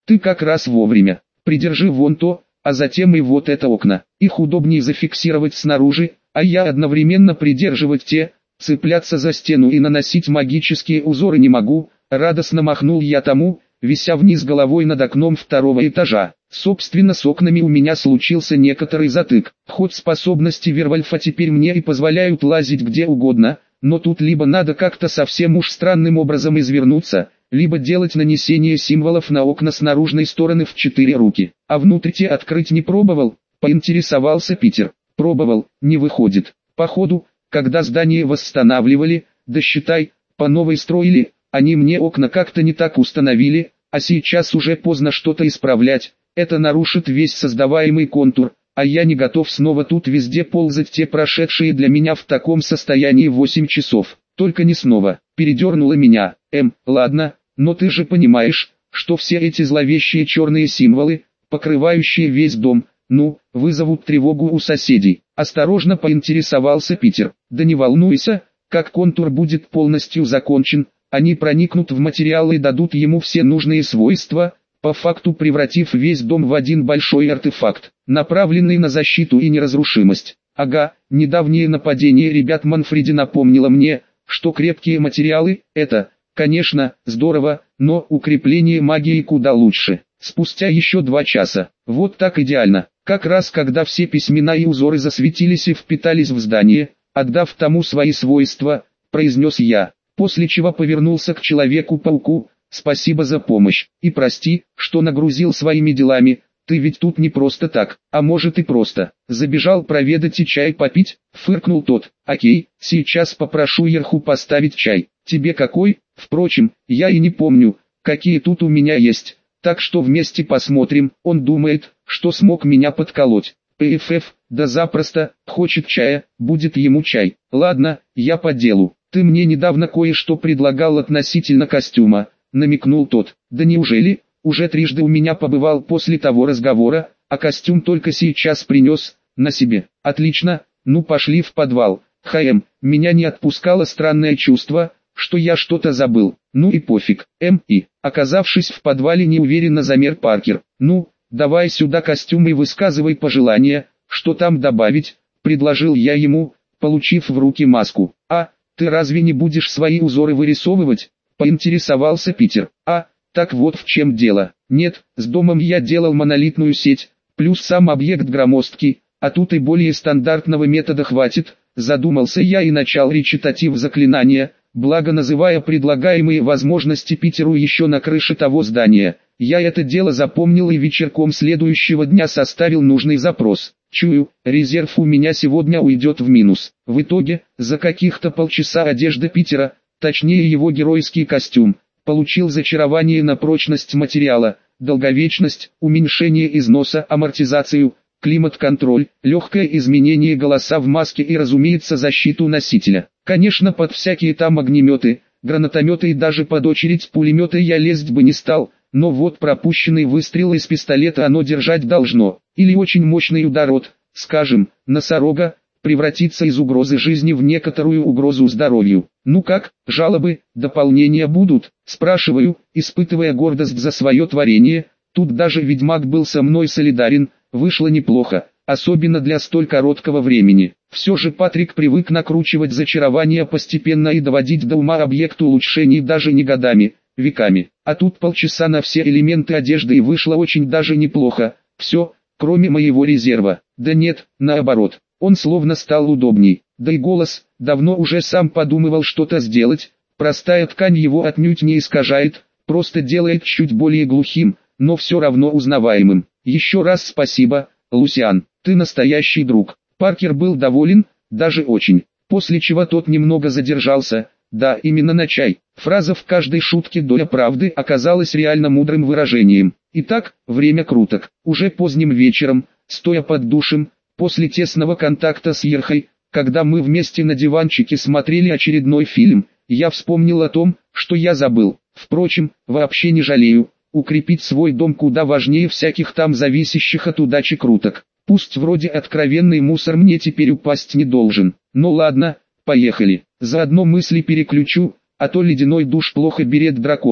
ты как раз вовремя. Придержи вон то, а затем и вот это окна. Их удобнее зафиксировать снаружи, а я одновременно придерживать те, цепляться за стену и наносить магические узоры не могу. Радостно махнул я тому, вися вниз головой над окном второго этажа. Собственно, с окнами у меня случился некоторый затык. Хоть способности Вервольфа теперь мне и позволяют лазить где угодно, но тут либо надо как-то совсем уж странным образом извернуться, либо делать нанесение символов на окна с наружной стороны в 4 руки. А внутрь те открыть не пробовал, поинтересовался Питер. Пробовал, не выходит. Походу, когда здание восстанавливали, да считай, по новой строили, они мне окна как-то не так установили, а сейчас уже поздно что-то исправлять, это нарушит весь создаваемый контур, а я не готов снова тут везде ползать те прошедшие для меня в таком состоянии 8 часов. Только не снова. Передернуло меня. Ладно, но ты же понимаешь, что все эти зловещие черные символы, покрывающие весь дом, вызовут тревогу у соседей. Осторожно поинтересовался Питер. Да не волнуйся, как контур будет полностью закончен, они проникнут в материал и дадут ему все нужные свойства, по факту превратив весь дом в один большой артефакт, направленный на защиту и неразрушимость. Ага, недавнее нападение ребят Манфреди напомнило мне, что крепкие материалы – это, конечно, здорово, но укрепление магии куда лучше. Спустя еще 2 часа, вот так идеально, как раз когда все письмена и узоры засветились и впитались в здание, отдав тому свои свойства, произнес я. После чего повернулся к Человеку-пауку, спасибо за помощь, и прости, что нагрузил своими делами, ты ведь тут не просто так, а может и просто. Забежал проведать и чай попить, фыркнул тот. Окей, сейчас попрошу Ерху поставить чай, тебе какой? Впрочем, я и не помню, какие тут у меня есть, так что вместе посмотрим. Он думает, что смог меня подколоть. ПФФ, да запросто, хочет чая, будет ему чай. Ладно, я по делу. «Ты мне недавно кое-что предлагал относительно костюма», — намекнул тот. «Да неужели? Уже трижды у меня побывал после того разговора, а костюм только сейчас принес, на себе. Отлично, пошли в подвал». Меня не отпускало странное чувство, что я что-то забыл. И пофиг. Оказавшись в подвале, неуверенно замер Паркер. Давай сюда костюм и высказывай пожелания, что там добавить, предложил я ему, получив в руки маску. «Ты разве не будешь свои узоры вырисовывать?» – поинтересовался Питер. Так вот в чем дело. Нет, с домом я делал монолитную сеть, плюс сам объект громоздкий, а тут и более стандартного метода хватит. Задумался я и начал речитатив заклинания, благо называя предлагаемые возможности Питеру еще на крыше того здания. Я это дело запомнил и вечерком следующего дня составил нужный запрос. Чую, резерв у меня сегодня уйдет в минус. В итоге, за каких-то полчаса одежда Питера, точнее его геройский костюм, получил зачарование на прочность материала, долговечность, уменьшение износа, амортизацию, климат-контроль, легкое изменение голоса в маске и, разумеется, защиту носителя. Конечно, под всякие там огнеметы, гранатометы и даже под очередь пулемета я лезть бы не стал, но вот пропущенный выстрел из пистолета оно держать должно. Или очень мощный удар от, скажем, носорога, превратиться из угрозы жизни в некоторую угрозу здоровью. Как, жалобы, дополнения будут? Спрашиваю, испытывая гордость за свое творение. Тут даже ведьмак был со мной солидарен, вышло неплохо, особенно для столь короткого времени. Все же Патрик привык накручивать зачарование постепенно и доводить до ума объект улучшений даже не годами, веками. А тут полчаса на все элементы одежды и вышло очень даже неплохо. Все, кроме моего резерва. Да нет, наоборот, он словно стал удобней. Да и голос, давно уже сам подумывал что-то сделать. Простая ткань его отнюдь не искажает, просто делает чуть более глухим, но все равно узнаваемым. Еще раз спасибо, Лусиан, ты настоящий друг. Паркер был доволен, даже очень. После чего тот немного задержался. Да, именно на чай. Фраза в каждой шутке доля правды оказалась реально мудрым выражением. Итак, время круток. Уже поздним вечером, стоя под душем, после тесного контакта с Ерхой, когда мы вместе на диванчике смотрели очередной фильм, я вспомнил о том, что я забыл. Впрочем, вообще не жалею. Укрепить свой дом куда важнее всяких там зависящих от удачи круток. Пусть вроде откровенный мусор мне теперь упасть не должен. Но ладно, поехали. Заодно мысли переключу, а то ледяной душ плохо берет дракона,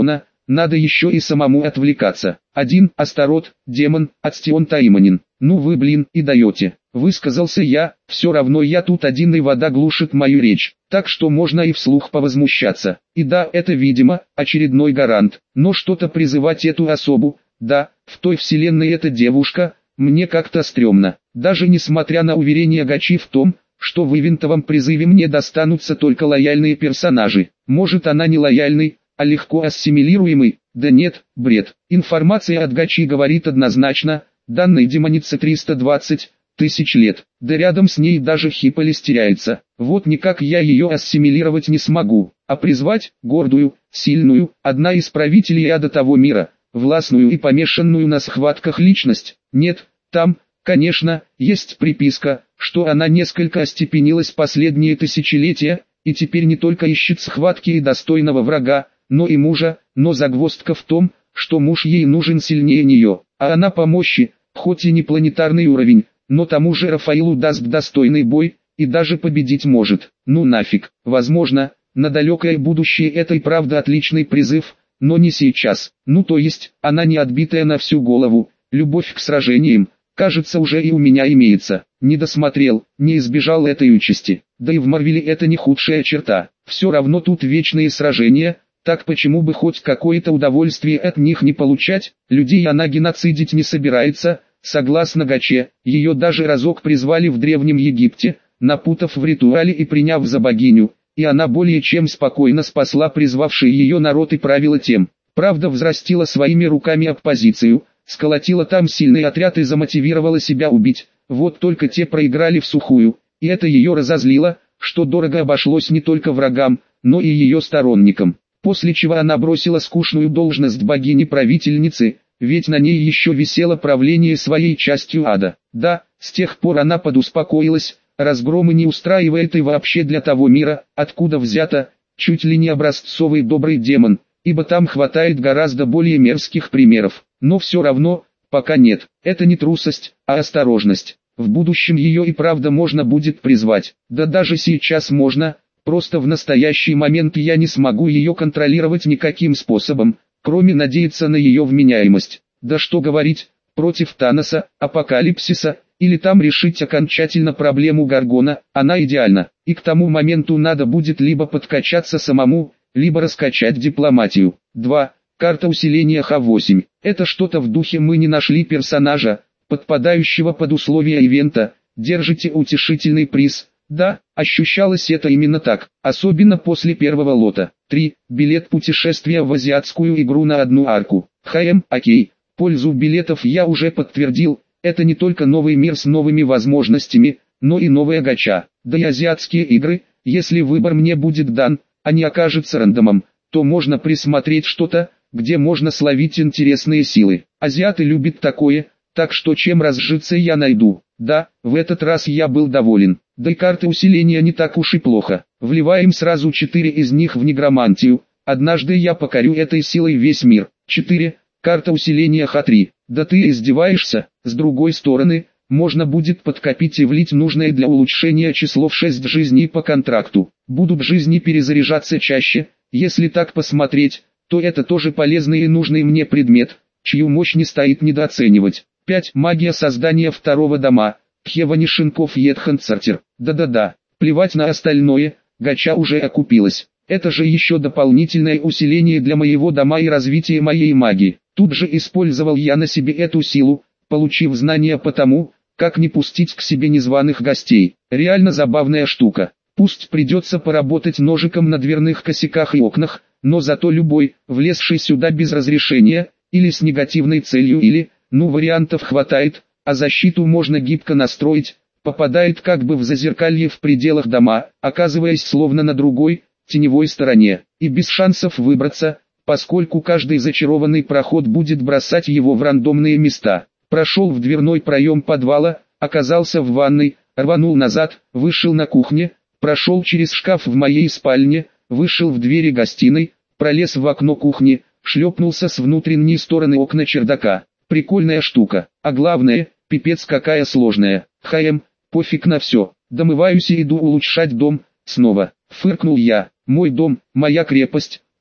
надо еще и самому отвлекаться. Один, Астарот, демон, Ацтион Таиманин. Ну вы блин и даете. Высказался я, все равно я тут один и вода глушит мою речь. Так что можно и вслух повозмущаться. И да, это видимо, очередной гарант. Но что-то призывать эту особу, да, в той вселенной эта девушка, мне как-то стрёмно. Даже несмотря на уверение Гачи в том, что в ивентовом призыве мне достанутся только лояльные персонажи. Может она не лояльный, а легко ассимилируемый? Да нет, бред. Информация от Гачи говорит однозначно, данной демонице 320 тысяч лет. Да рядом с ней даже Хиполис теряется. Вот никак я ее ассимилировать не смогу. А призвать, гордую, сильную, одна из правителей ада того мира, властную и помешанную на схватках личность. Нет, там, конечно, есть приписка, что она несколько остепенилась последние тысячелетия, и теперь не только ищет схватки и достойного врага, но и мужа, но загвоздка в том, что муж ей нужен сильнее нее, а она по мощи, хоть и не планетарный уровень, но тому же Рафаилу даст достойный бой, и даже победить может. Ну нафиг, возможно, на далекое будущее это и правда отличный призыв, но не сейчас. Ну то есть, она не отбитая на всю голову, любовь к сражениям, кажется уже и у меня имеется. Не досмотрел, не избежал этой участи. Да и в Марвеле это не худшая черта. Все равно тут вечные сражения, так почему бы хоть какое-то удовольствие от них не получать? Людей она геноцидить не собирается. Согласно Гаче, ее даже разок призвали в Древнем Египте, напутав в ритуале и приняв за богиню, и она более чем спокойно спасла призвавший ее народ и правила тем. Правда взрастила своими руками оппозицию, сколотила там сильный отряд и замотивировала себя убить, вот только те проиграли всухую, и это ее разозлило, что дорого обошлось не только врагам, но и ее сторонникам. После чего она бросила скучную должность богини-правительницы, ведь на ней еще висело правление своей частью ада. Да, с тех пор она подуспокоилась, разгромы не устраивает и вообще для того мира, откуда взято, чуть ли не образцовый добрый демон, ибо там хватает гораздо более мерзких примеров. Но все равно, пока нет, это не трусость, а осторожность. В будущем ее и правда можно будет призвать, да даже сейчас можно, просто в настоящий момент я не смогу ее контролировать никаким способом, кроме надеяться на ее вменяемость. Да что говорить, против Таноса, Апокалипсиса, или там решить окончательно проблему Гаргона, она идеальна, и к тому моменту надо будет либо подкачаться самому, либо раскачать дипломатию. 2. Карта усиления Х8. Это что-то в духе «мы не нашли персонажа, подпадающего под условия ивента, держите утешительный приз». Да, ощущалось это именно так, особенно после первого лота. 3. Билет путешествия в азиатскую игру на одну арку. Окей, пользу билетов я уже подтвердил, это не только новый мир с новыми возможностями, но и новая гача. Да и азиатские игры, если выбор мне будет дан, а не окажется рандомом, то можно присмотреть что-то, где можно словить интересные силы. Азиаты любят такое, так что чем разжиться я найду. Да, в этот раз я был доволен. Да и карты усиления не так уж и плохо. Вливаем сразу 4 из них в негромантию. Однажды я покорю этой силой весь мир. 4. Карта усиления Х3. Да ты издеваешься? С другой стороны, можно будет подкопить и влить нужное для улучшения число в 6 жизней по контракту. Будут жизни перезаряжаться чаще. Если так посмотреть, то это тоже полезный и нужный мне предмет, чью мощь не стоит недооценивать. 5. Магия создания второго дома. Тхевани Шинков Едханцартер. Да-да-да, плевать на остальное, гача уже окупилась. Это же еще дополнительное усиление для моего дома и развитие моей магии. Тут же использовал я на себе эту силу, получив знания по тому, как не пустить к себе незваных гостей. Реально забавная штука. Пусть придется поработать ножиком на дверных косяках и окнах, но зато любой, влезший сюда без разрешения, или с негативной целью или, вариантов хватает, а защиту можно гибко настроить, попадает как бы в зазеркалье в пределах дома, оказываясь словно на другой, теневой стороне, и без шансов выбраться, поскольку каждый зачарованный проход будет бросать его в рандомные места. Прошел в дверной проем подвала, оказался в ванной, рванул назад, вышел на кухне, прошел через шкаф в моей спальне, вышел в двери гостиной, пролез в окно кухни, шлепнулся с внутренней стороны окна чердака. Прикольная штука, а главное, пипец какая сложная. Пофиг на все, домываюсь и иду улучшать дом, снова. Фыркнул я, мой дом, моя крепость,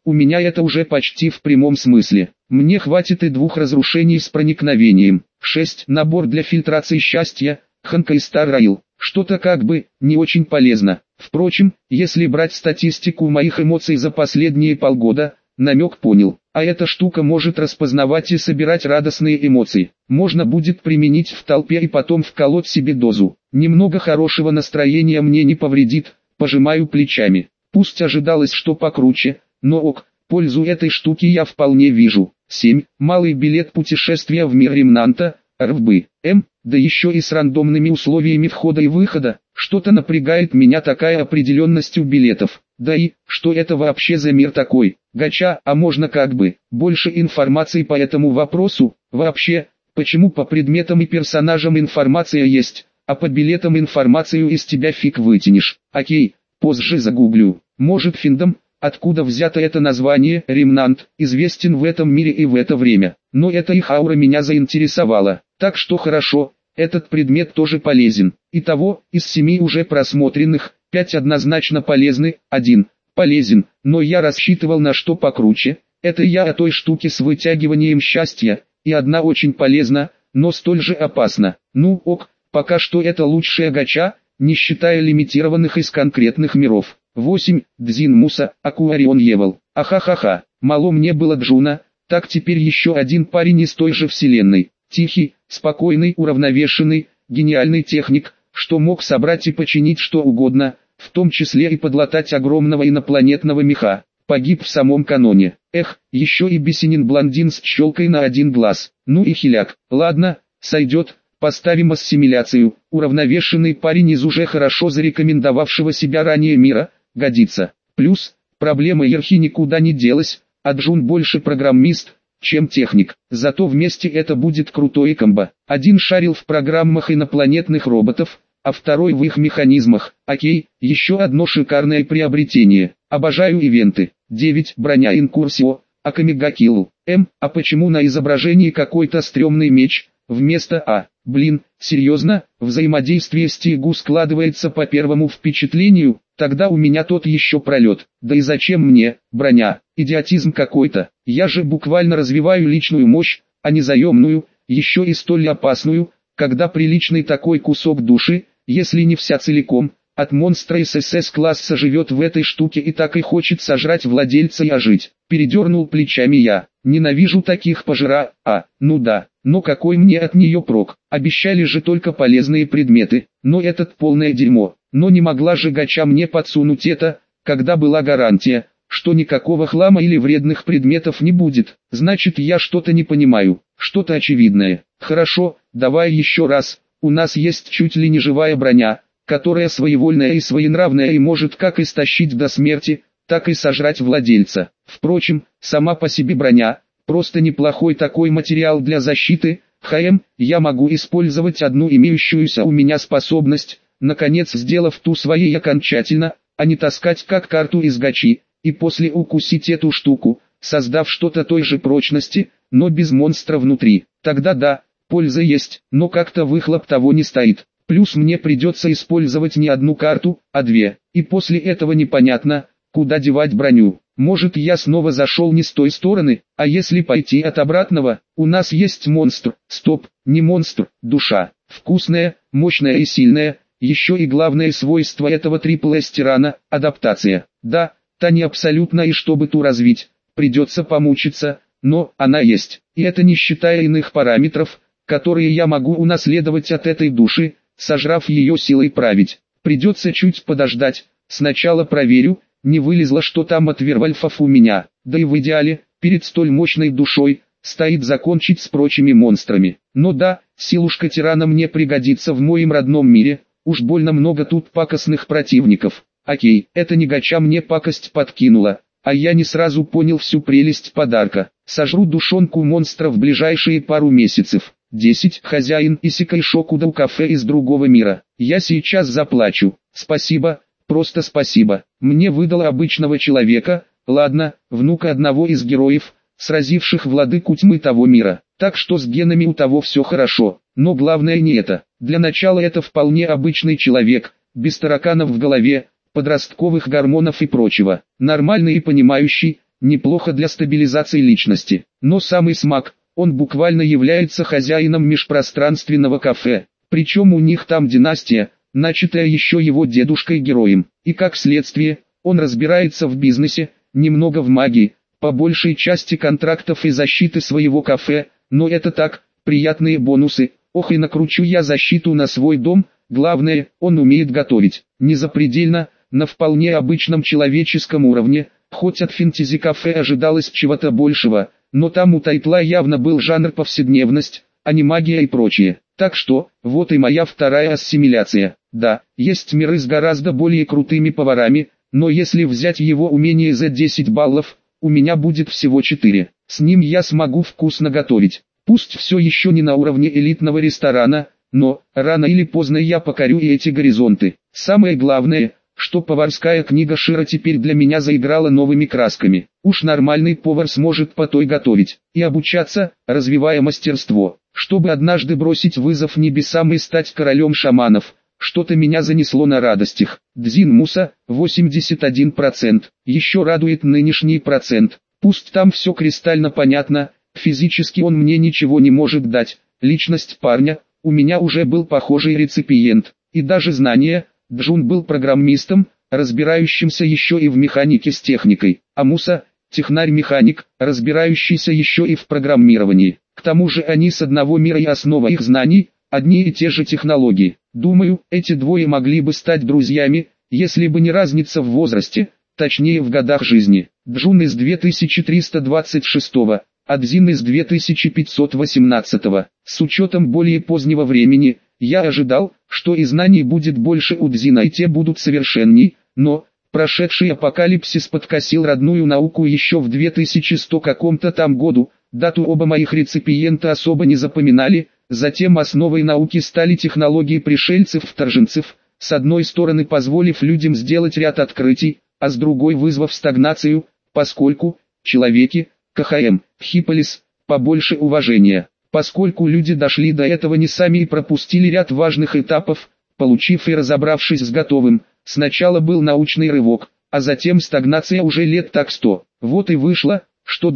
у меня это уже почти в прямом смысле. Мне хватит и 2 разрушений с проникновением. 6. Набор для фильтрации счастья, Ханкай Star Rail. Что-то как бы не очень полезно. Впрочем, если брать статистику моих эмоций за последние полгода, намек понял. А эта штука может распознавать и собирать радостные эмоции. Можно будет применить в толпе и потом вколоть себе дозу. Немного хорошего настроения мне не повредит, пожимаю плечами. Пусть ожидалось что покруче, но ок, пользу этой штуки я вполне вижу. 7. Малый билет путешествия в мир Ремнанта, РВБ. Да еще и с рандомными условиями входа и выхода. Что-то напрягает меня такая определенность у билетов. Да и, что это вообще за мир такой? Гача, а можно как бы, больше информации по этому вопросу? Вообще, почему по предметам и персонажам информация есть, а по билетам информацию из тебя фиг вытянешь? Окей, позже загуглю. Может финдом, откуда взято это название, Ремнант, известен в этом мире и в это время. Но эта их аура меня заинтересовала. Так что хорошо, этот предмет тоже полезен. Итого, из 7 уже просмотренных, 5 однозначно полезны, 1 полезен, но я рассчитывал на что покруче. Это я о той штуке с вытягиванием счастья, и одна очень полезна, но столь же опасна. Ну ок, пока что это лучшая гача, не считая лимитированных из конкретных миров. 8. Дзин Муса, Акуарион Евол. Ахахаха, мало мне было Джуна, так теперь еще один парень из той же вселенной. Тихий, спокойный, уравновешенный, гениальный техник, что мог собрать и починить что угодно, в том числе и подлатать огромного инопланетного меха. Погиб в самом каноне. Эх, еще и бесенин блондин с щелкой на один глаз. Ну и хиляк. Ладно, сойдет, поставим ассимиляцию. Уравновешенный парень из уже хорошо зарекомендовавшего себя ранее мира, годится. Плюс, проблема Ерхи никуда не делась, а Джун больше программист, чем техник. Зато вместе это будет крутое комбо. Один шарил в программах инопланетных роботов, а второй в их механизмах. Окей, еще одно шикарное приобретение. Обожаю ивенты. 9. Броня Инкурсио, Акамега Килл. А почему на изображении какой-то стрёмный меч, вместо блин, серьезно, взаимодействие с Тигу складывается по первому впечатлению, тогда у меня тот еще пролет. Да и зачем мне, броня, идиотизм какой-то, я же буквально развиваю личную мощь, а не заемную, еще и столь опасную, когда приличный такой кусок души, если не вся целиком, от монстра ССС-класса живет в этой штуке и так и хочет сожрать владельца и ожить. Передернул плечами я. Ненавижу таких пожира, ну да, но какой мне от нее прок? Обещали же только полезные предметы, но этот полное дерьмо. Но не могла же гача мне подсунуть это, когда была гарантия, что никакого хлама или вредных предметов не будет. Значит, я что-то не понимаю, что-то очевидное. Хорошо, давай еще раз, у нас есть чуть ли не живая броня, которая своевольная и своенравная и может как истощить до смерти, так и сожрать владельца. Впрочем, сама по себе броня, просто неплохой такой материал для защиты. Я могу использовать одну имеющуюся у меня способность, наконец сделав ту своей окончательно, а не таскать как карту из гачи, и после укусить эту штуку, создав что-то той же прочности, но без монстра внутри. Тогда да, польза есть, но как-то выхлоп того не стоит. Плюс мне придется использовать не одну карту, а 2, и после этого непонятно, куда девать броню. Может, я снова зашел не с той стороны, а если пойти от обратного, у нас есть монстр, стоп, не монстр, душа, вкусная, мощная и сильная, еще и главное свойство этого трипл-эс-тирана – адаптация. Да, та не абсолютно, и чтобы ту развить, придется помучиться, но она есть, и это не считая иных параметров, которые я могу унаследовать от этой души, сожрав ее силой править. Придется чуть подождать, сначала проверю, не вылезло что там от вервольфов у меня, да и в идеале, перед столь мощной душой, стоит закончить с прочими монстрами. Но да, силушка тирана мне пригодится в моем родном мире, уж больно много тут пакостных противников. Окей, это не гача мне пакость подкинула, а я не сразу понял всю прелесть подарка. Сожру душонку монстра в ближайшие пару месяцев. 10. Хозяин Исекай Шокуда у кафе из другого мира. Я сейчас заплачу. Спасибо, просто спасибо. Мне выдало обычного человека, ладно, внука одного из героев, сразивших владыку тьмы того мира. Так что с генами у того все хорошо. Но главное не это. Для начала это вполне обычный человек, без тараканов в голове, подростковых гормонов и прочего. Нормальный и понимающий, неплохо для стабилизации личности. Но самый смак, он буквально является хозяином межпространственного кафе. Причем у них там династия, начатая еще его дедушкой-героем. И как следствие, он разбирается в бизнесе, немного в магии, по большей части контрактов и защиты своего кафе, но это так, приятные бонусы. Ох и накручу я защиту на свой дом, главное, он умеет готовить. Не запредельно, на вполне обычном человеческом уровне, хоть от фэнтези-кафе ожидалось чего-то большего, но там у тайтла явно был жанр повседневность, а не магия и прочее. Так что, вот и моя вторая ассимиляция. Да, есть миры с гораздо более крутыми поварами, но если взять его умение за 10 баллов, у меня будет всего 4. С ним я смогу вкусно готовить. Пусть все еще не на уровне элитного ресторана, но, рано или поздно я покорю и эти горизонты. Самое главное, что поварская книга Шира теперь для меня заиграла новыми красками. Уж нормальный повар сможет по той готовить и обучаться, развивая мастерство, чтобы однажды бросить вызов небесам и стать королем шаманов. Что-то меня занесло на радостях. Дзин Муса, 81%. Еще радует нынешний процент. Пусть там все кристально понятно, физически он мне ничего не может дать. Личность парня, у меня уже был похожий реципиент. И даже знания, Джун был программистом, разбирающимся еще и в механике с техникой. А Муса, технарь-механик, разбирающийся еще и в программировании. К тому же они с одного мира и основа их знаний, одни и те же технологии. Думаю, эти двое могли бы стать друзьями, если бы не разница в возрасте, точнее в годах жизни. Джун из 2326-го, а Дзин из 2518-го. С учетом более позднего времени, я ожидал, что и знаний будет больше у Дзина и те будут совершенней, но прошедший апокалипсис подкосил родную науку еще в 2100 каком-то там году. Дату оба моих реципиента особо не запоминали. Затем основой науки стали технологии пришельцев-вторженцев, с одной стороны позволив людям сделать ряд открытий, а с другой вызвав стагнацию, поскольку человеки, КХМ, Хиполис, побольше уважения. Поскольку люди дошли до этого не сами и пропустили ряд важных этапов, получив и разобравшись с готовым, сначала был научный рывок, а затем стагнация уже лет так 100. Вот и вышло, что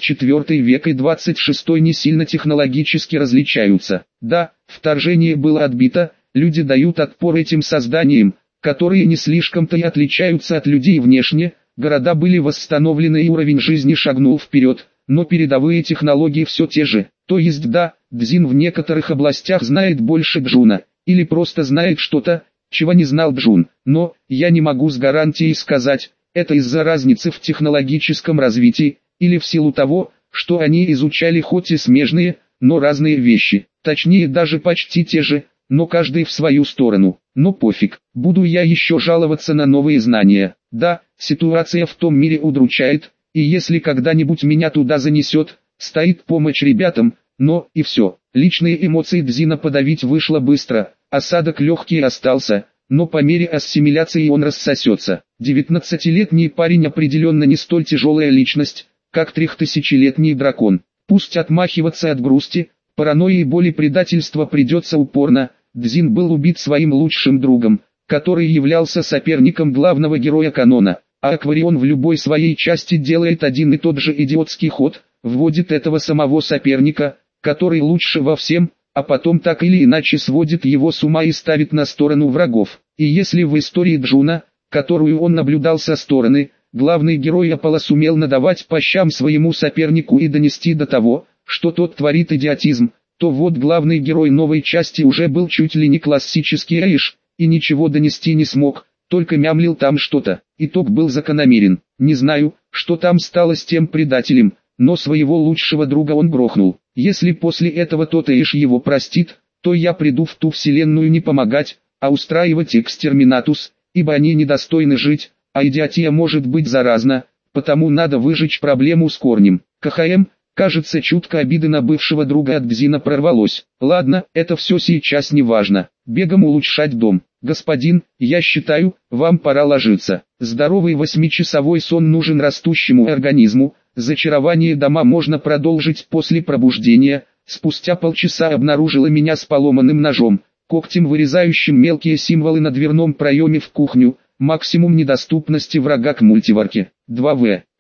24 век и 26 не сильно технологически различаются. Да, вторжение было отбито, люди дают отпор этим созданиям, которые не слишком-то и отличаются от людей внешне, города были восстановлены и уровень жизни шагнул вперед, но передовые технологии все те же. То есть да, Дзин в некоторых областях знает больше Джуна, или просто знает что-то, чего не знал Джун, но, я не могу с гарантией сказать, это из-за разницы в технологическом развитии, или в силу того, что они изучали хоть и смежные, но разные вещи, точнее даже почти те же, но каждый в свою сторону. Но пофиг, буду я еще жаловаться на новые знания. Да, ситуация в том мире удручает, и если когда-нибудь меня туда занесет, стоит помощь ребятам, но и все. Личные эмоции Дзина подавить вышло быстро, осадок легкий остался, но по мере ассимиляции он рассосется. 19-летний парень определенно не столь тяжелая личность, как 3000-летний дракон. Пусть отмахиваться от грусти, паранойи и боли предательства придется упорно. Дзин был убит своим лучшим другом, который являлся соперником главного героя канона, а Акварион в любой своей части делает один и тот же идиотский ход, вводит этого самого соперника, который лучше во всем, а потом так или иначе сводит его с ума и ставит на сторону врагов. И если в истории Джуна, которую он наблюдал со стороны, главный герой Аполло сумел надавать по щам своему сопернику и донести до того, что тот творит идиотизм, то вот главный герой новой части уже был чуть ли не классический Эйш, и ничего донести не смог, только мямлил там что-то. Итог был закономерен. Не знаю, что там стало с тем предателем, но своего лучшего друга он грохнул. Если после этого тот Эйш его простит, то я приду в ту вселенную не помогать, а устраивать экстерминатус, ибо они недостойны жить, а идиотия может быть заразна, потому надо выжечь проблему с корнем. КХМ, кажется, чутко обиды на бывшего друга от Дзина прорвалось. Ладно, это все сейчас не важно. Бегом улучшать дом. Господин, я считаю, вам пора ложиться. Здоровый 8-часовой сон нужен растущему организму. Зачарование дома можно продолжить после пробуждения. Спустя полчаса обнаружила меня с поломанным ножом, когтем вырезающим мелкие символы на дверном проеме в кухню. Максимум недоступности врага к мультиварке. 2В. Я,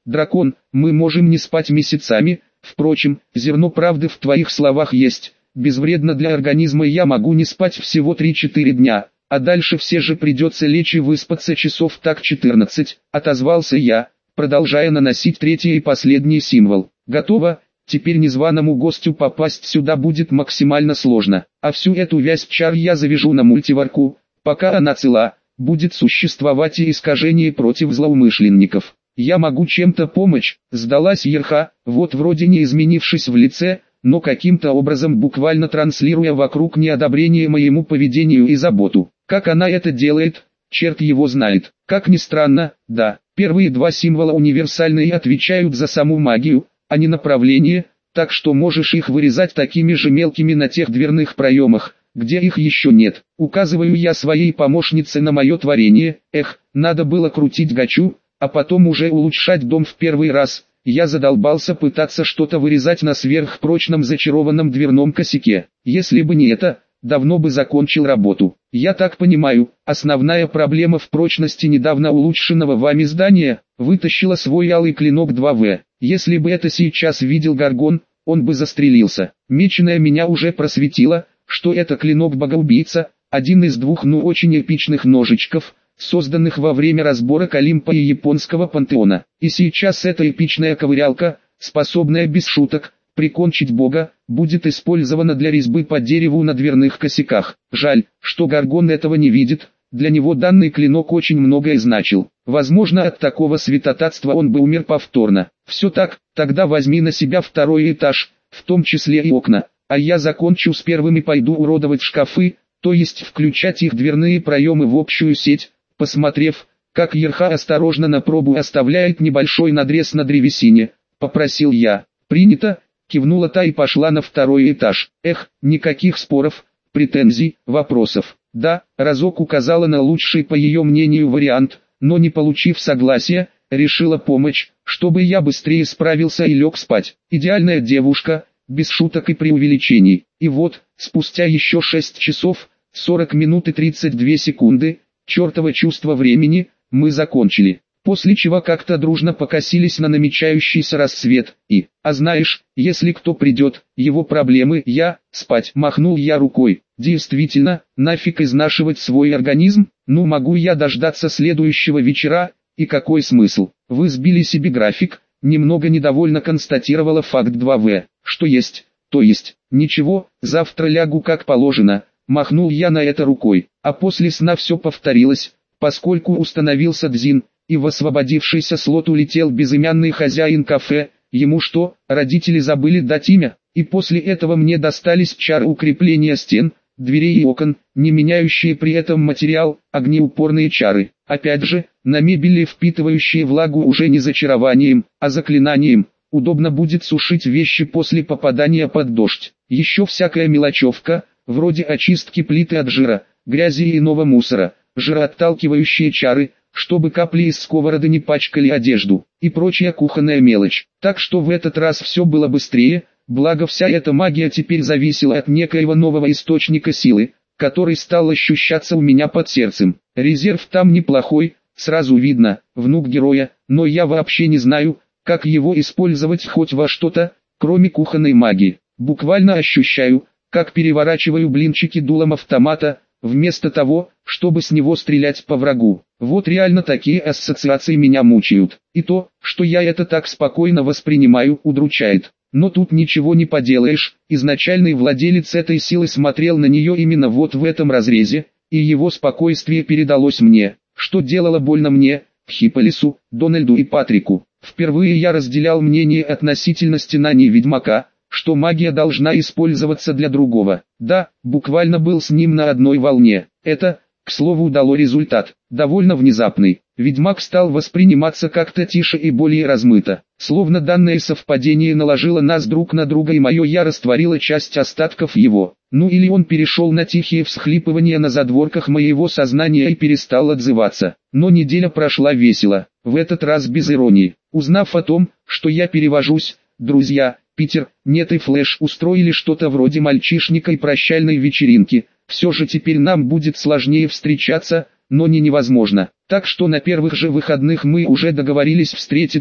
дракон, мы можем не спать месяцами, впрочем, зерно правды в твоих словах есть, безвредно для организма я могу не спать всего 3-4 дня, а дальше все же придется лечь и выспаться часов так 14, отозвался я, продолжая наносить третий и последний символ. Готово, теперь незваному гостю попасть сюда будет максимально сложно, а всю эту вязь чар я завяжу на мультиварку, пока она цела, будет существовать и искажение против злоумышленников. Я могу чем-то помочь, сдалась Ерха, вот вроде не изменившись в лице, но каким-то образом буквально транслируя вокруг неодобрение моему поведению и заботу. Как она это делает, черт его знает. Как ни странно, да, первые два символа универсальны и отвечают за саму магию, а не направление, так что можешь их вырезать такими же мелкими на тех дверных проемах, где их еще нет. Указываю я своей помощнице на мое творение, надо было крутить гачу, а потом уже улучшать дом в первый раз. Я задолбался пытаться что-то вырезать на сверхпрочном зачарованном дверном косяке. Если бы не это, давно бы закончил работу. Я так понимаю, основная проблема в прочности недавно улучшенного вами здания, вытащила свой алый клинок 2В. Если бы это сейчас видел Гаргон, он бы застрелился. Меченая меня уже просветила, что это клинок богоубийца, один из двух очень эпичных ножичков, созданных во время разборок Олимпа и японского пантеона. И сейчас эта эпичная ковырялка, способная без шуток прикончить бога, будет использована для резьбы по дереву на дверных косяках. Жаль, что Гаргон этого не видит, для него данный клинок очень многое значил. Возможно, от такого святотатства он бы умер повторно. Все так, тогда возьми на себя второй этаж, в том числе и окна, а я закончу с первым и пойду уродовать шкафы, то есть включать их дверные проемы в общую сеть. Посмотрев, как Ерха осторожно на пробу оставляет небольшой надрез на древесине, попросил я. «Принято», кивнула та и пошла на второй этаж. Никаких споров, претензий, вопросов. Да, разок указала на лучший по ее мнению вариант, но не получив согласия, решила помочь, чтобы я быстрее справился и лег спать. Идеальная девушка, без шуток и преувеличений. И вот, спустя еще 6 часов, 40 минут и 32 секунды, чертово чувство времени, мы закончили. После чего как-то дружно покосились на намечающийся рассвет, и, а знаешь, если кто придет, его проблемы, спать, махнул я рукой. Действительно, нафиг изнашивать свой организм, могу я дождаться следующего вечера, и какой смысл? Вы сбили себе график, немного недовольно констатировала факт 2В, что есть, то есть, ничего, завтра лягу как положено. Махнул я на это рукой, а после сна все повторилось, поскольку установился дзин, и в освободившийся слот улетел безымянный хозяин кафе, ему что, родители забыли дать имя, и после этого мне достались чары укрепления стен, дверей и окон, не меняющие при этом материал, огнеупорные чары, опять же, на мебели впитывающие влагу уже не зачарованием, а заклинанием, удобно будет сушить вещи после попадания под дождь, еще всякая мелочевка, вроде очистки плиты от жира, грязи и иного мусора, жироотталкивающие чары, чтобы капли из сковороды не пачкали одежду, и прочая кухонная мелочь. Так что в этот раз все было быстрее, благо вся эта магия теперь зависела от некоего нового источника силы, который стал ощущаться у меня под сердцем. Резерв там неплохой, сразу видно, внук героя, но я вообще не знаю, как его использовать хоть во что-то, кроме кухонной магии. Буквально ощущаю, как переворачиваю блинчики дулом автомата, вместо того, чтобы с него стрелять по врагу. Вот реально такие ассоциации меня мучают. И то, что я это так спокойно воспринимаю, удручает. Но тут ничего не поделаешь, изначальный владелец этой силы смотрел на нее именно вот в этом разрезе, и его спокойствие передалось мне, что делало больно мне, Хиполису, Дональду и Патрику. Впервые я разделял мнение относительно стенаний ведьмака, что магия должна использоваться для другого. Да, буквально был с ним на одной волне. Это, к слову, дало результат, довольно внезапный. Ведьмак стал восприниматься как-то тише и более размыто. Словно данное совпадение наложило нас друг на друга, и мое «я» растворило часть остатков его. Или он перешел на тихие всхлипывания на задворках моего сознания и перестал отзываться. Но неделя прошла весело, в этот раз без иронии. Узнав о том, что я перевожусь, друзья, Питер, Нет и Флэш устроили что-то вроде мальчишника и прощальной вечеринки. Все же теперь нам будет сложнее встречаться, но не невозможно. Так что на первых же выходных мы уже договорились встретиться,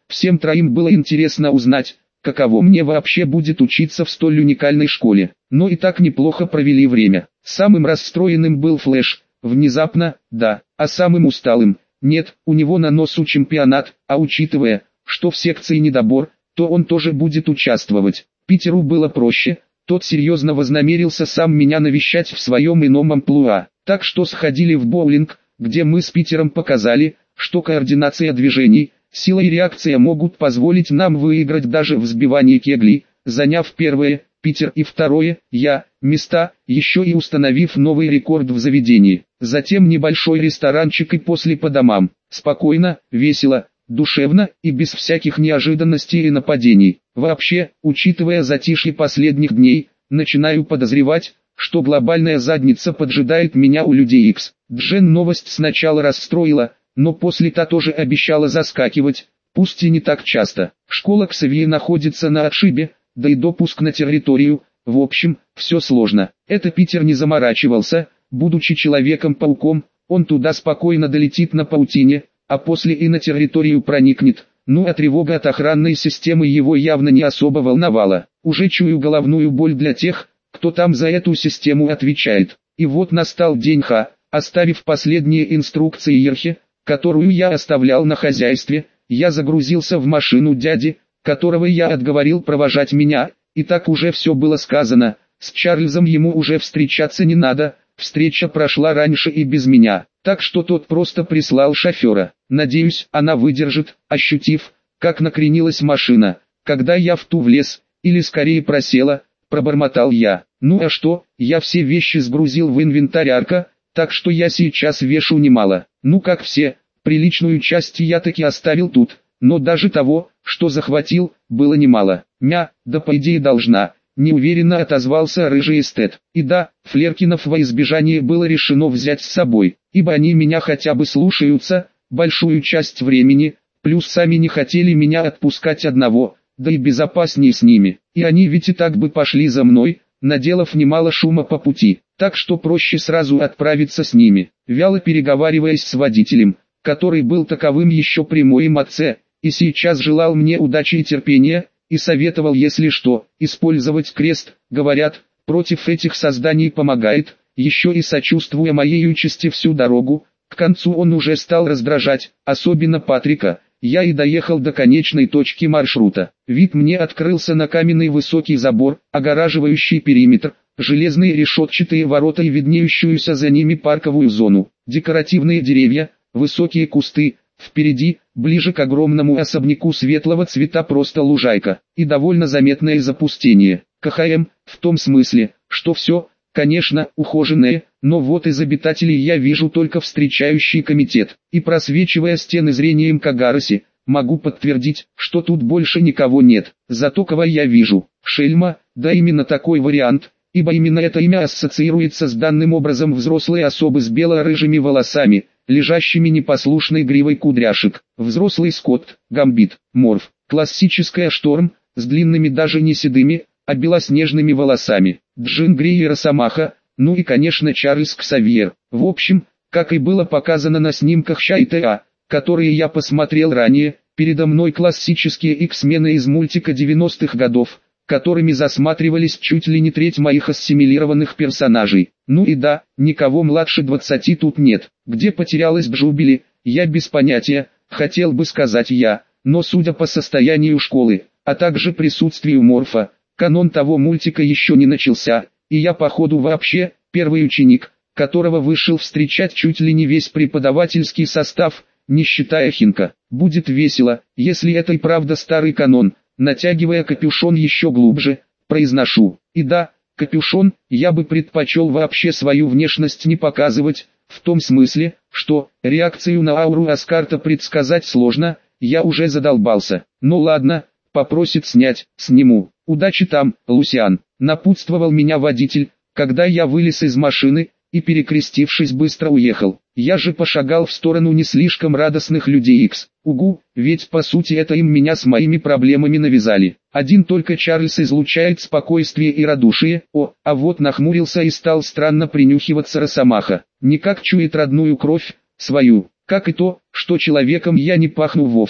Всем троим было интересно узнать, каково мне вообще будет учиться в столь уникальной школе. Но и так неплохо провели время. Самым расстроенным был Флэш, внезапно, да, а самым усталым, нет, у него на носу чемпионат, а учитывая, что в секции недобор, то он тоже будет участвовать. Питеру было проще, тот серьезно вознамерился сам меня навещать в своем ином амплуа. Так что сходили в боулинг, где мы с Питером показали, что координация движений, сила и реакция могут позволить нам выиграть даже в сбивании кеглей, заняв первое, Питер и второе, я, места, еще и установив новый рекорд в заведении. Затем небольшой ресторанчик и после по домам. Спокойно, весело, душевно и без всяких неожиданностей и нападений. Вообще, учитывая затишье последних дней, начинаю подозревать, что глобальная задница поджидает меня у людей X. Джен новость сначала расстроила, но после та тоже обещала заскакивать, пусть и не так часто. Школа Ксавье находится на отшибе, да и допуск на территорию, в общем, все сложно. Это Питер не заморачивался, будучи Человеком-пауком, он туда спокойно долетит на паутине, а после и на территорию проникнет. Ну а тревога от охранной системы его явно не особо волновала. Уже чую головную боль для тех, кто там за эту систему отвечает. И вот настал день Х, оставив последние инструкции Ерхе, которую я оставлял на хозяйстве, я загрузился в машину дяди, которого я отговорил провожать меня, и так уже все было сказано, с Чарльзом ему уже встречаться не надо, встреча прошла раньше и без меня, так что тот просто прислал шофера. Надеюсь, она выдержит, ощутив, как накренилась машина, когда я в ту влез, или скорее просела, пробормотал я. Ну а что, я все вещи сгрузил в инвентарь Арка, так что я сейчас вешу немало. Ну как все, приличную часть я таки оставил тут, но даже того, что захватил, было немало. Да по идее должна, неуверенно отозвался рыжий эстет. И да, Флеркинов во избежание было решено взять с собой, ибо они меня хотя бы слушаются, большую часть времени, плюс сами не хотели меня отпускать одного, да и безопаснее с ними. И они ведь и так бы пошли за мной, наделав немало шума по пути, так что проще сразу отправиться с ними. Вяло переговариваясь с водителем, который был таковым еще при моем отце, и сейчас желал мне удачи и терпения, и советовал, если что, использовать крест, говорят, против этих созданий помогает, еще и сочувствуя моей участи всю дорогу. К концу он уже стал раздражать, особенно Патрика. Я и доехал до конечной точки маршрута. Вид мне открылся на каменный высокий забор, огораживающий периметр, железные решетчатые ворота и виднеющуюся за ними парковую зону, декоративные деревья, высокие кусты, впереди, ближе к огромному особняку светлого цвета просто лужайка, и довольно заметное запустение. КХМ, в том смысле, что все, конечно, ухоженное, но вот из обитателей я вижу только встречающий комитет, и просвечивая стены зрением Кагароси, могу подтвердить, что тут больше никого нет. Зато кого я вижу, Шельма, да именно такой вариант, ибо именно это имя ассоциируется с данным образом взрослой особы с бело-рыжими волосами, лежащими непослушной гривой кудряшек, взрослый Скотт, Гамбит, Морф, классическая Шторм, с длинными даже не седыми, а белоснежными волосами, Джин Грей и Росомаха, ну и конечно Чарльз Ксавьер. В общем, как и было показано на снимках Ща-ТА, которые я посмотрел ранее, передо мной классические X-мены из мультика 90-х годов, которыми засматривались чуть ли не треть моих ассимилированных персонажей. Ну и да, никого младше 20 тут нет. Где потерялась Джубили, я без понятия, хотел бы сказать я, но судя по состоянию школы, а также присутствию Морфа, канон того мультика еще не начался, и я походу вообще, первый ученик, которого вышел встречать чуть ли не весь преподавательский состав, не считая Хинка. Будет весело, если это и правда старый канон. Натягивая капюшон еще глубже, произношу. И да, капюшон, я бы предпочел вообще свою внешность не показывать, в том смысле, что реакцию на ауру Аскарта предсказать сложно, я уже задолбался. Ну ладно, попросит снять, сниму. Удачи там, Лусиан, напутствовал меня водитель, когда я вылез из машины, и перекрестившись быстро уехал. Я же пошагал в сторону не слишком радостных людей X. Угу, ведь по сути это им меня с моими проблемами навязали. Один только Чарльз излучает спокойствие и радушие. А вот нахмурился и стал странно принюхиваться Росомаха. Никак чует родную кровь, свою. Как и то, что человеком я не пахну вовсе.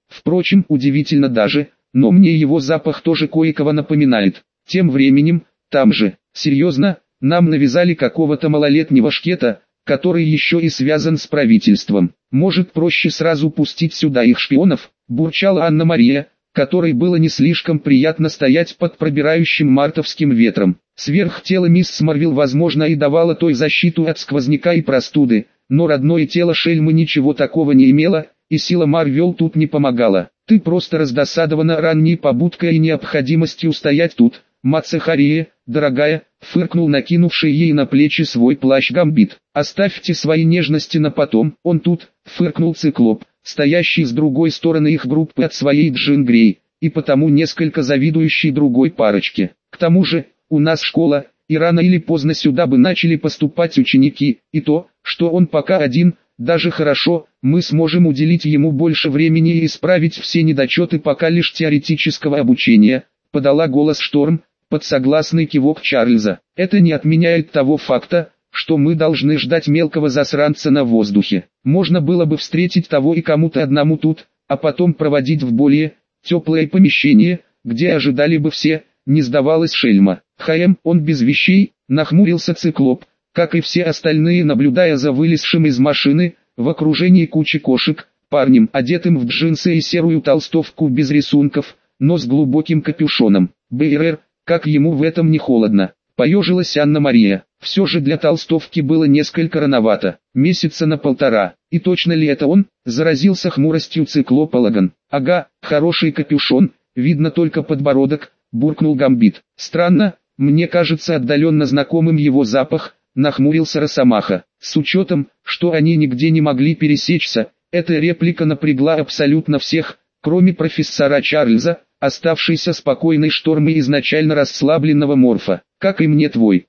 Впрочем, удивительно даже, но мне его запах тоже кое-кого напоминает. Тем временем, там же, серьезно, нам навязали какого-то малолетнего шкета, который еще и связан с правительством. Может, проще сразу пустить сюда их шпионов, бурчала Анна-Мария, которой было не слишком приятно стоять под пробирающим мартовским ветром. Сверхтело мисс Марвел, возможно, и давало той защиту от сквозняка и простуды, но родное тело Шельмы ничего такого не имело, и сила Марвел тут не помогала. Ты просто раздосадована ранней побудкой и необходимостью стоять тут, Мацехария, дорогая, фыркнул накинувший ей на плечи свой плащ Гамбит. Оставьте свои нежности на потом, он тут, фыркнул Циклоп, стоящий с другой стороны их группы от своей Джин Грей, и потому несколько завидующий другой парочке. К тому же, у нас школа, и рано или поздно сюда бы начали поступать ученики, и то, что он пока один, даже хорошо, мы сможем уделить ему больше времени и исправить все недочеты пока лишь теоретического обучения, подала голос Шторм, под согласный кивок Чарльза. Это не отменяет того факта, что мы должны ждать мелкого засранца на воздухе. Можно было бы встретить того и кому-то одному тут, а потом проводить в более теплое помещение, где ожидали бы все, не сдавалась Шельма. Он без вещей, нахмурился Циклоп, как и все остальные, наблюдая за вылезшим из машины, в окружении кучи кошек, парнем, одетым в джинсы и серую толстовку без рисунков, но с глубоким капюшоном. БРР, как ему в этом не холодно, поежилась Анна-Мария. Все же для толстовки было несколько рановато, месяца на полтора. И точно ли это он? Заразился хмуростью Циклоп Лаган. Ага, хороший капюшон, видно только подбородок, буркнул Гамбит. Странно, мне кажется отдаленно знакомым его запах, нахмурился Росомаха. С учетом, что они нигде не могли пересечься, эта реплика напрягла абсолютно всех, кроме профессора Чарльза, оставшийся спокойной Шторм и изначально расслабленного Морфа. Как и мне твой.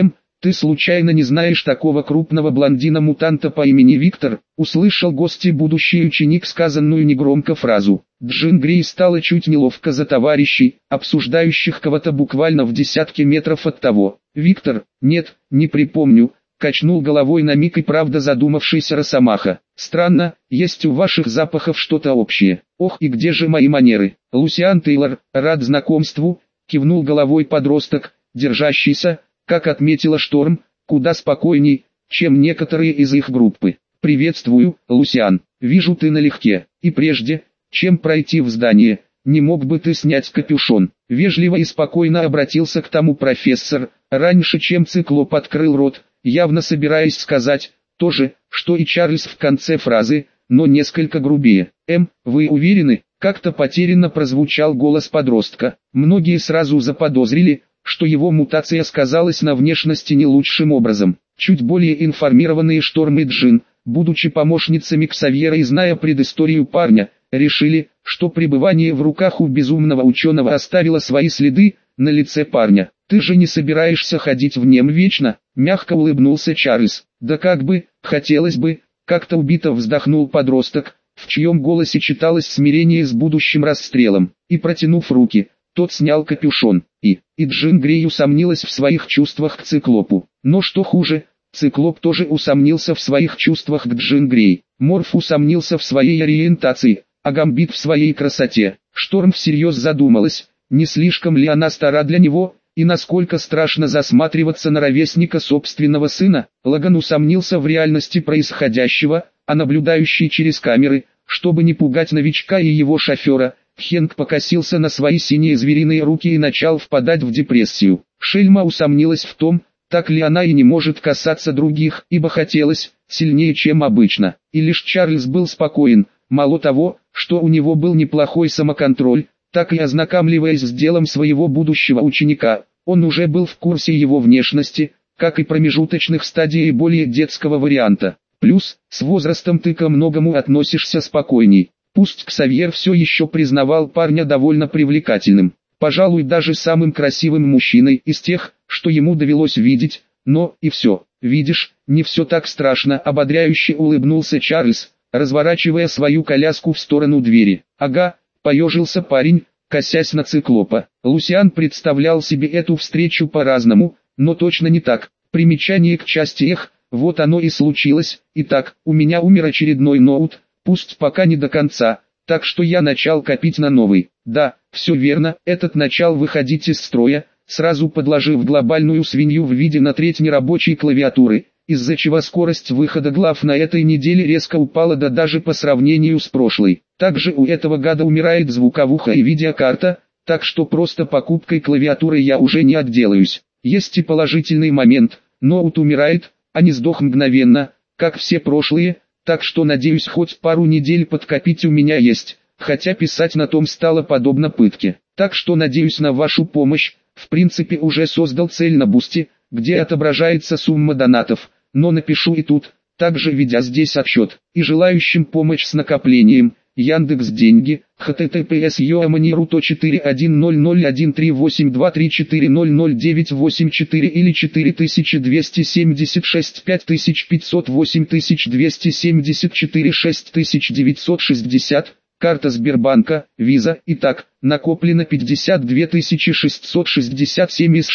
Ты случайно не знаешь такого крупного блондина-мутанта по имени Виктор? Услышал гости будущий ученик сказанную негромко фразу. Джин Грей стало чуть неловко за товарищей, обсуждающих кого-то буквально в десятке метров от того. Виктор, нет, не припомню, качнул головой на миг и правда задумавшийся Росомаха. Странно, есть у ваших запахов что-то общее. Ох, и где же мои манеры? Лусиан Тейлор, рад знакомству, кивнул головой подросток, держащийся, как отметила Шторм, куда спокойней, чем некоторые из их группы. Приветствую, Лусиан, вижу ты налегке, и прежде, чем пройти в здание, не мог бы ты снять капюшон? Вежливо и спокойно обратился к тому профессор, раньше чем Циклоп открыл рот, явно собираясь сказать то же, что и Чарльз в конце фразы, но несколько грубее. Вы уверены? Как-то потерянно прозвучал голос подростка. Многие сразу заподозрили, что его мутация сказалась на внешности не лучшим образом. Чуть более информированные Шторм и Джин, будучи помощницами Ксавьера и зная предысторию парня, решили, что пребывание в руках у безумного ученого оставило свои следы на лице парня. «Ты же не собираешься ходить в нем вечно?» — мягко улыбнулся Чарльз. «Да как бы, хотелось бы», — как-то убито вздохнул подросток, в чьем голосе читалось смирение с будущим расстрелом, и протянув руки, тот снял капюшон, и Джин Грей усомнилась в своих чувствах к Циклопу. Но что хуже, Циклоп тоже усомнился в своих чувствах к Джин Грей. Морф усомнился в своей ориентации, а Гамбит в своей красоте. Шторм всерьез задумалась, не слишком ли она стара для него, и насколько страшно засматриваться на ровесника собственного сына. Лаган усомнился в реальности происходящего, а наблюдающий через камеры, чтобы не пугать новичка и его шофера, Хенк покосился на свои синие звериные руки и начал впадать в депрессию. Шельма усомнилась в том, так ли она и не может касаться других, ибо хотелось, сильнее чем обычно. И лишь Чарльз был спокоен, мало того, что у него был неплохой самоконтроль, так и ознакомливаясь с делом своего будущего ученика, он уже был в курсе его внешности, как и промежуточных стадий и более детского варианта. Плюс, с возрастом ты ко многому относишься спокойней. Пусть Ксавьер все еще признавал парня довольно привлекательным, пожалуй даже самым красивым мужчиной из тех, что ему довелось видеть, но и все, видишь, не все так страшно, ободряюще улыбнулся Чарльз, разворачивая свою коляску в сторону двери. Ага, поежился парень, косясь на Циклопа. Лусиан представлял себе эту встречу по-разному, но точно не так. Примечание к части «Эх», вот оно и случилось. Итак, у меня умер очередной ноут, пусть пока не до конца, так что я начал копить на новый. Да, все верно, этот начал выходить из строя, сразу подложив глобальную свинью в виде на треть нерабочей клавиатуры, из-за чего скорость выхода глав на этой неделе резко упала даже по сравнению с прошлой. Также у этого гада умирает звуковуха и видеокарта, так что просто покупкой клавиатуры я уже не отделаюсь. Есть и положительный момент, ноут умирает, а не сдох мгновенно, как все прошлые, так что надеюсь хоть пару недель подкопить у меня есть, хотя писать на том стало подобно пытке. Так что надеюсь на вашу помощь, в принципе уже создал цель на Бусти, где отображается сумма донатов, но напишу и тут, также ведя здесь отсчет, и желающим помочь с накоплением, Яндекс.Деньги, https://4100138238234000984 или 4276 5508 274 6960, карта Сбербанка, Виза. Итак, накоплено 52 667 из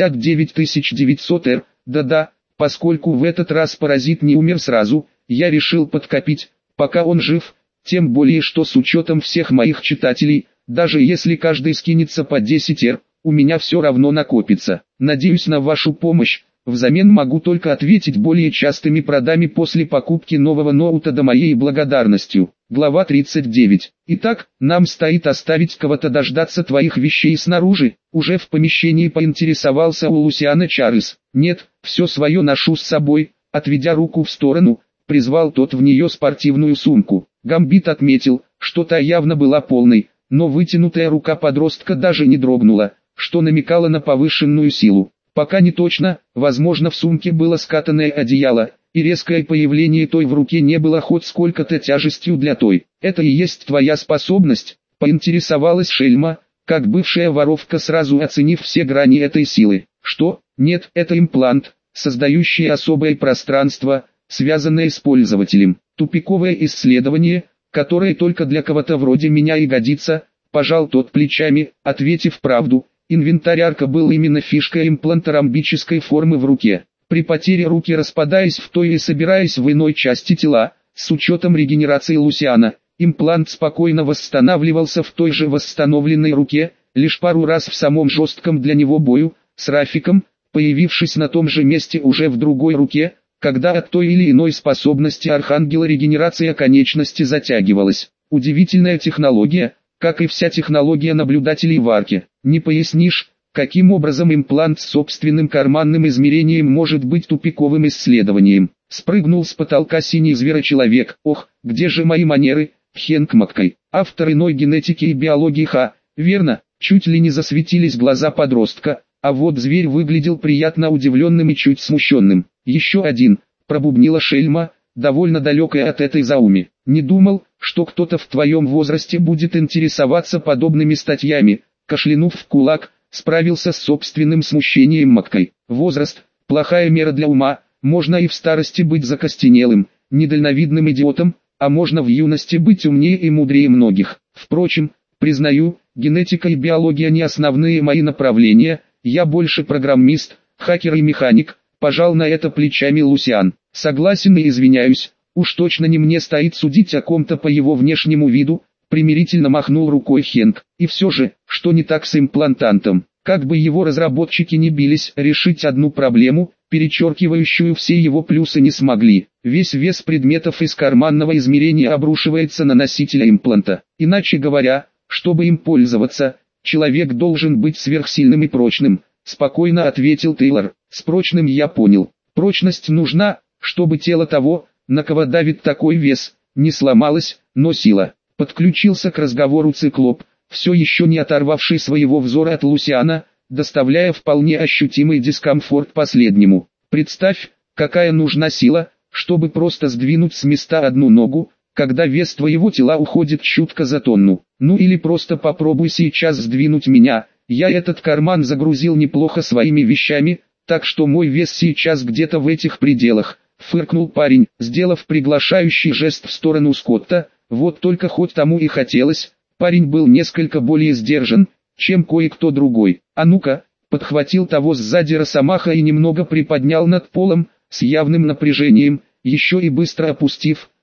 69 900 Р. Да-да, поскольку в этот раз паразит не умер сразу, я решил подкопить, пока он жив. Тем более что с учетом всех моих читателей, даже если каждый скинется по 10 Р, у меня все равно накопится. Надеюсь на вашу помощь, взамен могу только ответить более частыми продами после покупки нового ноута до моей благодарностью. Глава 39. Итак, нам стоит оставить кого-то дождаться твоих вещей снаружи. Уже в помещении поинтересовался у Лусиана Чарльз. Нет, все свое ношу с собой, отведя руку в сторону, призвал тот в нее спортивную сумку. Гамбит отметил, что та явно была полной, но вытянутая рука подростка даже не дрогнула, что намекало на повышенную силу. Пока не точно, возможно в сумке было скатанное одеяло, и резкое появление той в руке не было хоть сколько-то тяжестью для той. «Это и есть твоя способность?» — поинтересовалась Шельма, как бывшая воровка, сразу оценив все грани этой силы. «Что? Нет, это имплант, создающий особое пространство, связанное с пользователем. Тупиковое исследование, которое только для кого-то вроде меня и годится», — пожал тот плечами, ответив правду. Инвентарь арка был именно фишкой импланта ромбической формы в руке. При потере руки, распадаясь в той и собираясь в иной части тела, с учетом регенерации Лусиана, имплант спокойно восстанавливался в той же восстановленной руке, лишь пару раз в самом жестком для него бою, с Рафиком, появившись на том же месте уже в другой руке, когда от той или иной способности Архангела регенерация конечности затягивалась. Удивительная технология, как и вся технология наблюдателей в арке. Не пояснишь, каким образом имплант с собственным карманным измерением может быть тупиковым исследованием. Спрыгнул с потолка синий зверочеловек. Ох, где же мои манеры? Хенк Маккой, автор иной генетики и биологии. Верно, чуть ли не засветились глаза подростка, а вот зверь выглядел приятно удивленным и чуть смущенным. Еще один, пробубнила Шельма, довольно далекая от этой Зауми. Не думал, что кто-то в твоем возрасте будет интересоваться подобными статьями. Кашлянув в кулак, справился с собственным смущением Маккой. Возраст – плохая мера для ума, можно и в старости быть закостенелым, недальновидным идиотом, а можно в юности быть умнее и мудрее многих. Впрочем, признаю, генетика и биология не основные мои направления, я больше программист, хакер и механик, пожал на это плечами Лусиан. Согласен и извиняюсь, уж точно не мне стоит судить о ком-то по его внешнему виду, примирительно махнул рукой Хенк. И все же, что не так с имплантантом? Как бы его разработчики не бились, решить одну проблему, перечеркивающую все его плюсы, не смогли. Весь вес предметов из карманного измерения обрушивается на носителя импланта. Иначе говоря, чтобы им пользоваться, человек должен быть сверхсильным и прочным, спокойно ответил Тейлор. С прочным я понял. Прочность нужна, чтобы тело того, на кого давит такой вес, не сломалось, но сила. Подключился к разговору циклоп, все еще не оторвавший своего взора от Лусиана, доставляя вполне ощутимый дискомфорт последнему. Представь, какая нужна сила, чтобы просто сдвинуть с места одну ногу, когда вес твоего тела уходит чутко за тонну. Ну или просто попробуй сейчас сдвинуть меня. Я этот карман загрузил неплохо своими вещами, так что мой вес сейчас где-то в этих пределах. Фыркнул парень, сделав приглашающий жест в сторону Скотта. Вот только хоть тому и хотелось, парень был несколько более сдержан, чем кое-кто другой. А ну-ка, подхватил того сзади Росомаха и немного приподнял над полом, с явным напряжением, еще и быстро опустив,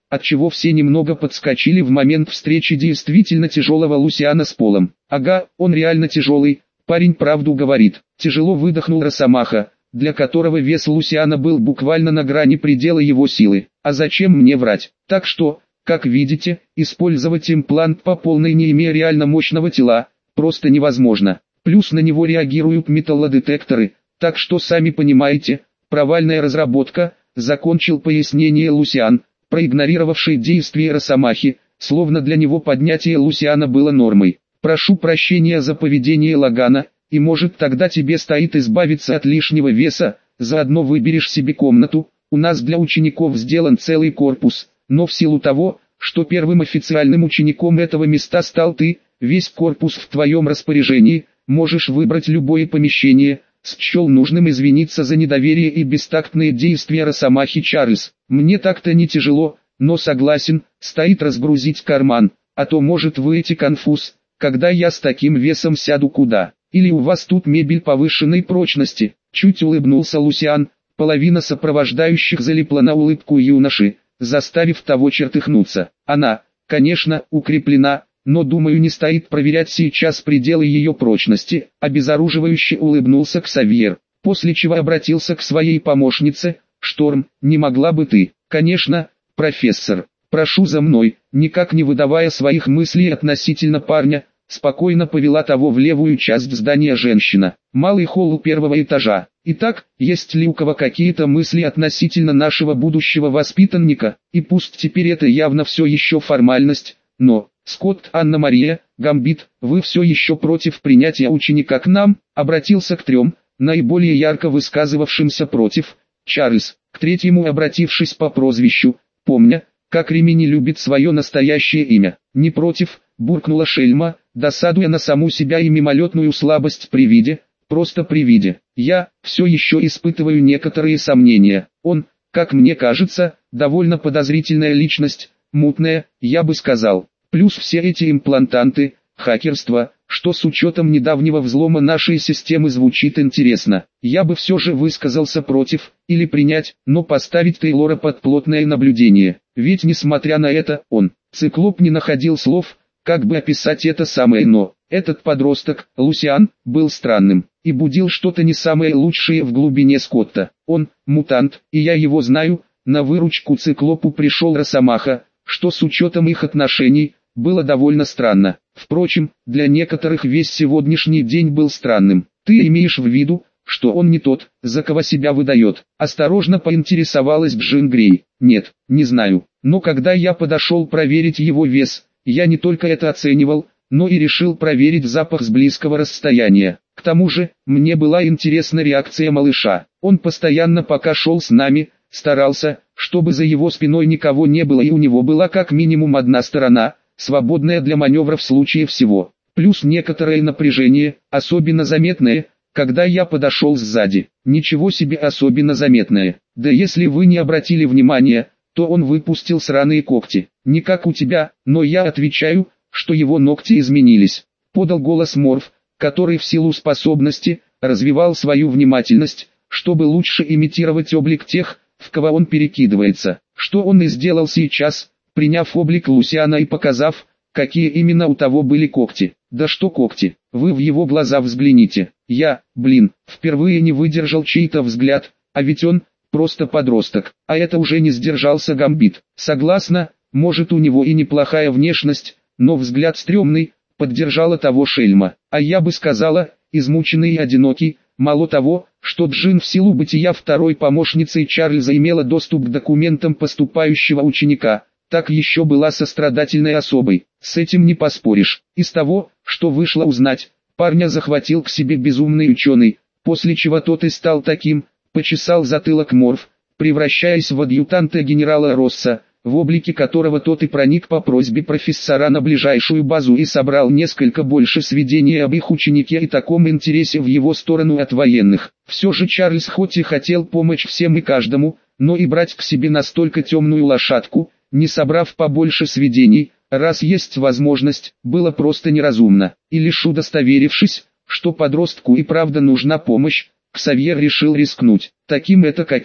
отчего все немного подскочили в момент встречи действительно тяжелого Лусиана с Полом. Ага, он реально тяжелый, парень правду говорит. Тяжело выдохнул Росомаха, для которого вес Лусиана был буквально на грани предела его силы. А зачем мне врать? Так что, как видите, использовать имплант по полной, не имея реально мощного тела, просто невозможно. Плюс на него реагируют металлодетекторы, так что сами понимаете, провальная разработка, закончил пояснение Лусиан, проигнорировавший действия Росомахи, словно для него поднятие Лусиана было нормой. Прошу прощения за поведение Лагана, и может тогда тебе стоит избавиться от лишнего веса, заодно выберешь себе комнату, у нас для учеников сделан целый корпус, но в силу того, что первым официальным учеником этого места стал ты, весь корпус в твоем распоряжении, можешь выбрать любое помещение. Счел нужным извиниться за недоверие и бестактные действия Росомахи Чарльз. Мне так-то не тяжело, но согласен, стоит разгрузить карман, а то может выйти конфуз, когда я с таким весом сяду куда. Или у вас тут мебель повышенной прочности. Чуть улыбнулся Лусиан, половина сопровождающих залипла на улыбку юноши, заставив того чертыхнуться. Она, конечно, укреплена, но думаю не стоит проверять сейчас пределы ее прочности. Обезоруживающе улыбнулся Ксавьер, после чего обратился к своей помощнице. Шторм, не могла бы ты? Конечно, профессор, прошу за мной. Никак не выдавая своих мыслей относительно парня, спокойно повела того в левую часть здания женщина. Малый холл у первого этажа. Итак, есть ли у кого какие-то мысли относительно нашего будущего воспитанника? И пусть теперь это явно все еще формальность, но... Скотт, Анна-Мария, Гамбит, вы все еще против принятия ученика к нам? Обратился к трем, наиболее ярко высказывавшимся против. Чарльз, к третьему обратившись по прозвищу, помня, как Ремени любит свое настоящее имя. Не против, буркнула Шельма, досадуя на саму себя и мимолетную слабость при виде, просто при виде. Я все еще испытываю некоторые сомнения. Он, как мне кажется, довольно подозрительная личность, мутная, я бы сказал. Плюс все эти имплантанты, хакерство, что с учетом недавнего взлома нашей системы звучит интересно. Я бы все же высказался против, или принять, но поставить Тейлора под плотное наблюдение. Ведь несмотря на это, он, Циклоп, не находил слов, как бы описать это самое «но». Этот подросток, Лусиан, был странным, и будил что-то не самое лучшее в глубине Скотта. Он, мутант, и я его знаю, на выручку Циклопу пришел Росомаха, что с учетом их отношений, было довольно странно. Впрочем, для некоторых весь сегодняшний день был странным. Ты имеешь в виду, что он не тот, за кого себя выдает? Осторожно поинтересовалась Джин Грей. Нет, не знаю. Но когда я подошел проверить его вес, я не только это оценивал, но и решил проверить запах с близкого расстояния. К тому же, мне была интересна реакция малыша. Он постоянно, пока шел с нами, старался, чтобы за его спиной никого не было, и у него была как минимум одна сторона, свободная для маневра в случае всего. Плюс некоторое напряжение, особенно заметное, когда я подошел сзади. Ничего себе особенно заметное. Да если вы не обратили внимания, то он выпустил сраные когти. Не как у тебя, но я отвечаю, что его ногти изменились. Подал голос Морф, который в силу способности, развивал свою внимательность, чтобы лучше имитировать облик тех, в кого он перекидывается. Что он и сделал сейчас, приняв облик Лусиана и показав, какие именно у того были когти. Да что когти, вы в его глаза взгляните. Я, впервые не выдержал чей-то взгляд, а ведь он, просто подросток. А это уже не сдержался Гамбит. Согласна, может у него и неплохая внешность, но взгляд стрёмный, поддержала того Шельма. А я бы сказала, измученный и одинокий. Мало того, что Джин в силу бытия второй помощницей Чарльза имела доступ к документам поступающего ученика, так еще была сострадательной особой. С этим не поспоришь. Из того, что вышло узнать, парня захватил к себе безумный ученый, после чего тот и стал таким, почесал затылок Морф, превращаясь в адъютанта генерала Росса, в облике которого тот и проник по просьбе профессора на ближайшую базу и собрал несколько больше сведений об их ученике и таком интересе в его сторону от военных. Все же Чарльз хоть и хотел помочь всем и каждому, но и брать к себе настолько темную лошадку, не собрав побольше сведений, раз есть возможность, было просто неразумно. И лишь удостоверившись, что подростку и правда нужна помощь, Ксавьер решил рискнуть. Таким это каким?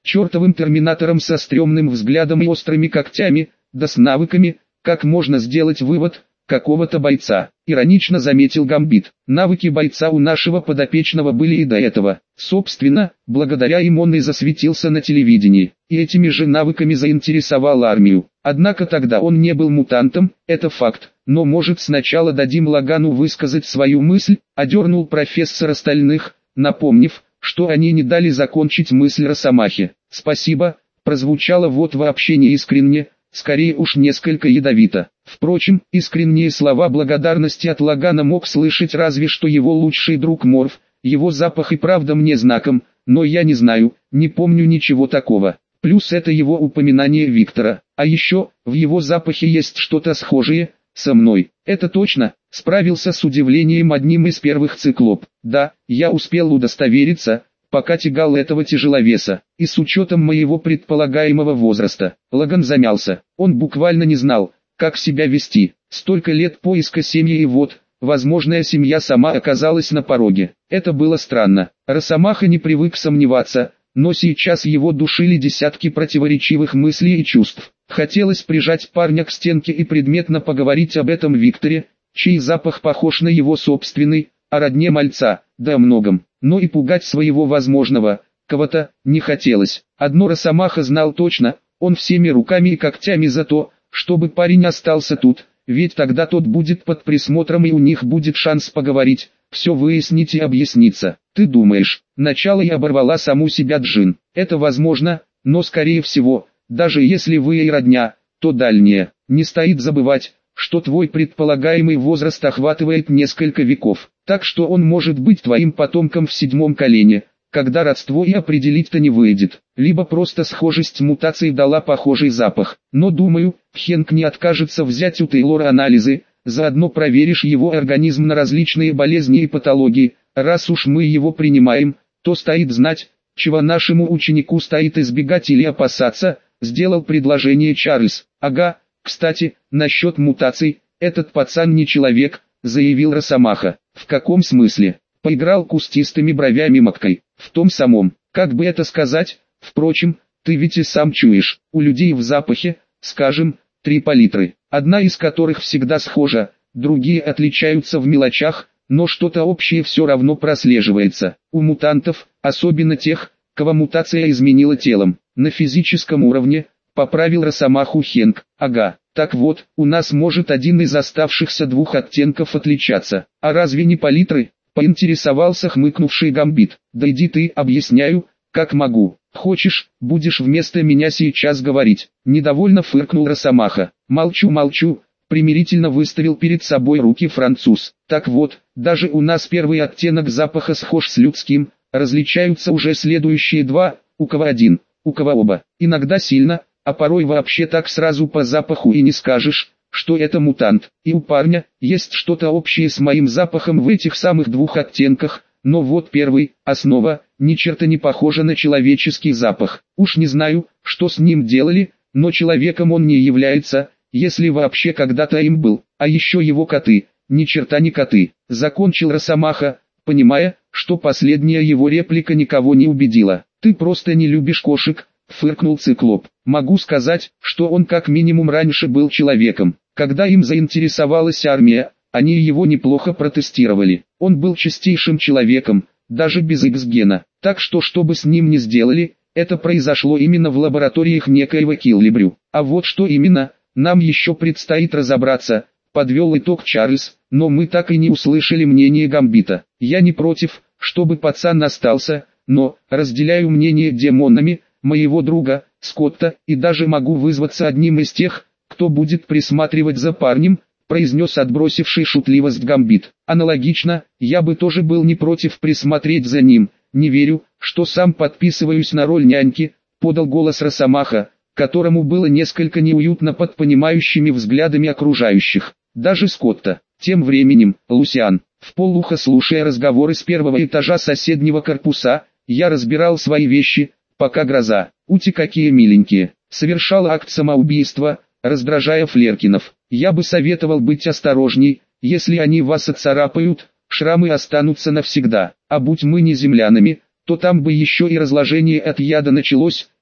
чертовым терминатором со стрёмным взглядом и острыми когтями, да с навыками, как можно сделать вывод, какого-то бойца. Иронично заметил Гамбит. Навыки бойца у нашего подопечного были и до этого. Собственно, благодаря им он и засветился на телевидении, и этими же навыками заинтересовал армию. Однако тогда он не был мутантом, это факт. Но может сначала дадим Лагану высказать свою мысль, одернул профессор остальных, напомнив, что они не дали закончить мысль Росомахе. Спасибо, прозвучало вот вообще не искренне, скорее уж несколько ядовито. Впрочем, искренние слова благодарности от Лагана мог слышать разве что его лучший друг Морф. Его запах и правда мне знаком, но я не знаю, не помню ничего такого. Плюс это его упоминание Виктора. А еще, в его запахе есть что-то схожее со мной. Это точно, справился с удивлением одним из первых циклоп. Да, я успел удостовериться, пока тягал этого тяжеловеса, и с учетом моего предполагаемого возраста. Лаган замялся, он буквально не знал, как себя вести. Столько лет поиска семьи и вот, возможная семья сама оказалась на пороге. Это было странно. Росомаха не привык сомневаться, но сейчас его душили десятки противоречивых мыслей и чувств. Хотелось прижать парня к стенке и предметно поговорить об этом Викторе, чей запах похож на его собственный, о родне мальца, да о многом. Но и пугать своего возможного кого-то не хотелось. Одно Росомаха знал точно, он всеми руками и когтями за то, чтобы парень остался тут, ведь тогда тот будет под присмотром и у них будет шанс поговорить, все выяснить и объясниться. Ты думаешь, начало и оборвала саму себя Джин. Это возможно, но скорее всего, даже если вы и родня, то дальняя. Не стоит забывать, что твой предполагаемый возраст охватывает несколько веков, так что он может быть твоим потомком в 7-м колене, когда родство и определить-то не выйдет. Либо просто схожесть мутаций дала похожий запах. Но думаю, Хенк не откажется взять у Тейлора анализы, заодно проверишь его организм на различные болезни и патологии. Раз уж мы его принимаем, то стоит знать, чего нашему ученику стоит избегать или опасаться, сделал предложение Чарльз. Ага, кстати, насчет мутаций, этот пацан не человек, заявил Росомаха. В каком смысле? Поиграл кустистыми бровями Маккой. В том самом, как бы это сказать, впрочем, ты ведь и сам чуешь, у людей в запахе, скажем, 3 палитры, одна из которых всегда схожа, другие отличаются в мелочах, но что-то общее все равно прослеживается. У мутантов, особенно тех, кого мутация изменила телом, на физическом уровне, поправил Росомаху Хенк. Ага, так вот, у нас может один из оставшихся 2 оттенков отличаться. А разве не палитры? Поинтересовался хмыкнувший Гамбит. Да иди ты, объясняю, как могу. Хочешь, будешь вместо меня сейчас говорить. Недовольно фыркнул Росомаха. Молчу, примирительно выставил перед собой руки француз. Так вот, даже у нас первый оттенок запаха схож с людским, различаются уже следующие 2, у кого один, у кого оба. Иногда сильно, а порой вообще так сразу по запаху и не скажешь, что это мутант. И у парня есть что-то общее с моим запахом в этих самых 2 оттенках, но вот первый, основа, ни черта не похожа на человеческий запах. Уж не знаю, что с ним делали, но человеком он не является, если вообще когда-то им был. А еще его коты, ни черта не коты. Закончил Росомаха, понимая, что последняя его реплика никого не убедила. Ты просто не любишь кошек, фыркнул Циклоп. Могу сказать, что он как минимум раньше был человеком. Когда им заинтересовалась армия, они его неплохо протестировали. Он был чистейшим человеком, даже без X-гена. Так что бы с ним ни сделали, это произошло именно в лабораториях некоего Киллибрю. А вот что именно, нам еще предстоит разобраться, подвел итог Чарльз, но мы так и не услышали мнение Гамбита. Я не против, чтобы пацан остался, но разделяю мнение демонами, моего друга, Скотта, и даже могу вызваться одним из тех, кто будет присматривать за парнем, произнес отбросивший шутливость Гамбит. Аналогично, я бы тоже был не против присмотреть за ним, не верю, что сам подписываюсь на роль няньки, подал голос Росомаха, которому было несколько неуютно под понимающими взглядами окружающих, даже Скотта. Тем временем, Лусиан, вполуха слушая разговоры с 1-го этажа соседнего корпуса, я разбирал свои вещи, пока гроза, ути какие миленькие, совершал акт самоубийства, раздражая Флеркинов. Я бы советовал быть осторожней, если они вас отцарапают, шрамы останутся навсегда, а будь мы не землянами, то там бы еще и разложение от яда началось,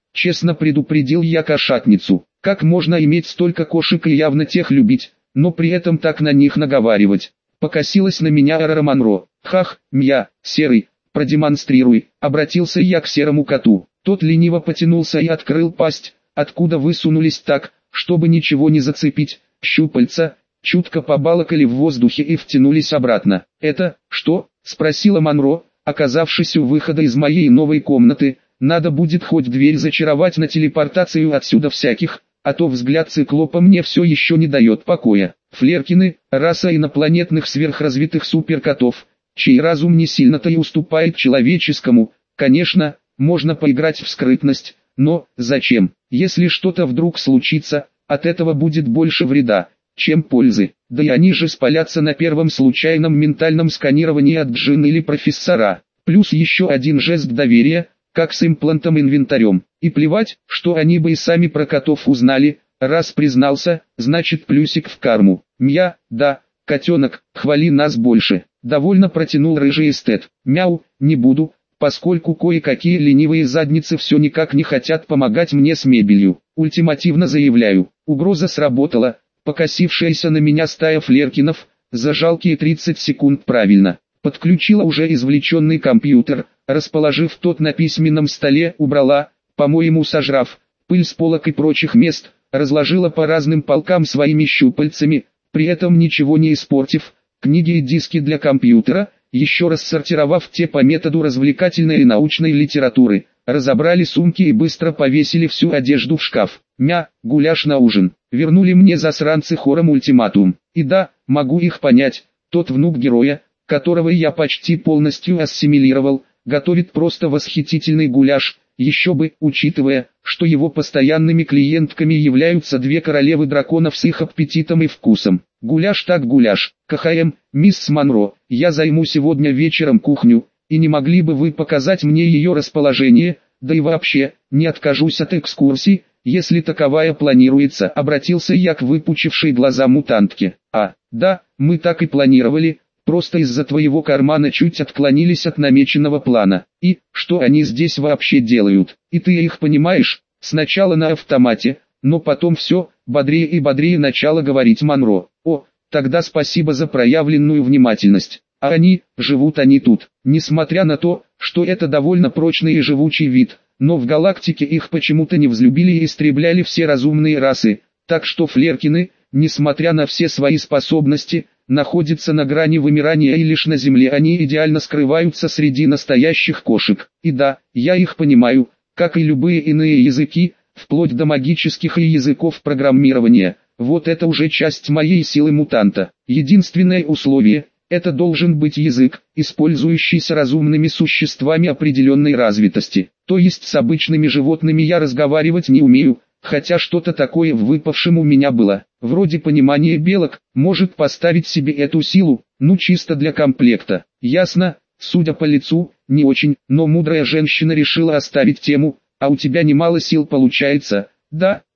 честно предупредил я кошатницу. Как можно иметь столько кошек и явно тех любить, но при этом так на них наговаривать? Покосилась на меня Эрора Монро. Хах, мя, серый, продемонстрируй, обратился я к серому коту. Тот лениво потянулся и открыл пасть, откуда высунулись так, чтобы ничего не зацепить, щупальца, чутко побалакали в воздухе и втянулись обратно. «Это, что?» — спросила Монро, оказавшись у выхода из моей новой комнаты. «Надо будет хоть дверь зачаровать на телепортацию отсюда всяких, а то взгляд циклопа мне все еще не дает покоя». Флеркины – раса инопланетных сверхразвитых суперкотов, чей разум не сильно-то и уступает человеческому. Конечно, можно поиграть в скрытность, но зачем? Если что-то вдруг случится, от этого будет больше вреда, чем пользы. Да и они же спалятся на первом случайном ментальном сканировании от Джин или профессора. Плюс еще один жест доверия, как с имплантом-инвентарем. И плевать, что они бы и сами про котов узнали. Раз признался, значит плюсик в карму. Мя, да, котенок, хвали нас больше. Довольно протянул рыжий эстет. Мяу, не буду, поскольку кое-какие ленивые задницы все никак не хотят помогать мне с мебелью. Ультимативно заявляю, угроза сработала. Покосившаяся на меня стая флеркинов, за жалкие 30 секунд правильно, подключила уже извлеченный компьютер, расположив тот на письменном столе, убрала, по-моему сожрав, пыль с полок и прочих мест, разложила по разным полкам своими щупальцами, при этом ничего не испортив, книги и диски для компьютера, еще раз сортировав те по методу развлекательной и научной литературы, разобрали сумки и быстро повесили всю одежду в шкаф. Мя, гуляш на ужин. Вернули мне засранцы хором ультиматум. И да, могу их понять, тот внук героя, которого я почти полностью ассимилировал, готовит просто восхитительный гуляш, еще бы, учитывая, что его постоянными клиентками являются две королевы драконов с их аппетитом и вкусом. Гуляш так гуляш. КХМ, мисс Монро, я займу сегодня вечером кухню, и не могли бы вы показать мне ее расположение, да и вообще, не откажусь от экскурсии, если таковая планируется, обратился я к выпучившей глаза мутантке. А, да, мы так и планировали, просто из-за твоего кармана чуть отклонились от намеченного плана. И, что они здесь вообще делают? И ты их понимаешь? Сначала на автомате, но потом все, бодрее и бодрее начала говорить Монро. О, тогда спасибо за проявленную внимательность. А они, живут они тут, несмотря на то, что это довольно прочный и живучий вид, но в галактике их почему-то не взлюбили и истребляли все разумные расы, так что флеркины, несмотря на все свои способности, находятся на грани вымирания и лишь на Земле они идеально скрываются среди настоящих кошек. И да, я их понимаю, как и любые иные языки, вплоть до магических и языков программирования, вот это уже часть моей силы мутанта. Единственное условие – это должен быть язык, использующийся разумными существами определенной развитости. То есть с обычными животными я разговаривать не умею, хотя что-то такое в выпавшем у меня было. Вроде понимания белок, может поставить себе эту силу, ну чисто для комплекта. Ясно, судя по лицу, не очень, но мудрая женщина решила оставить тему, а у тебя немало сил получается, да?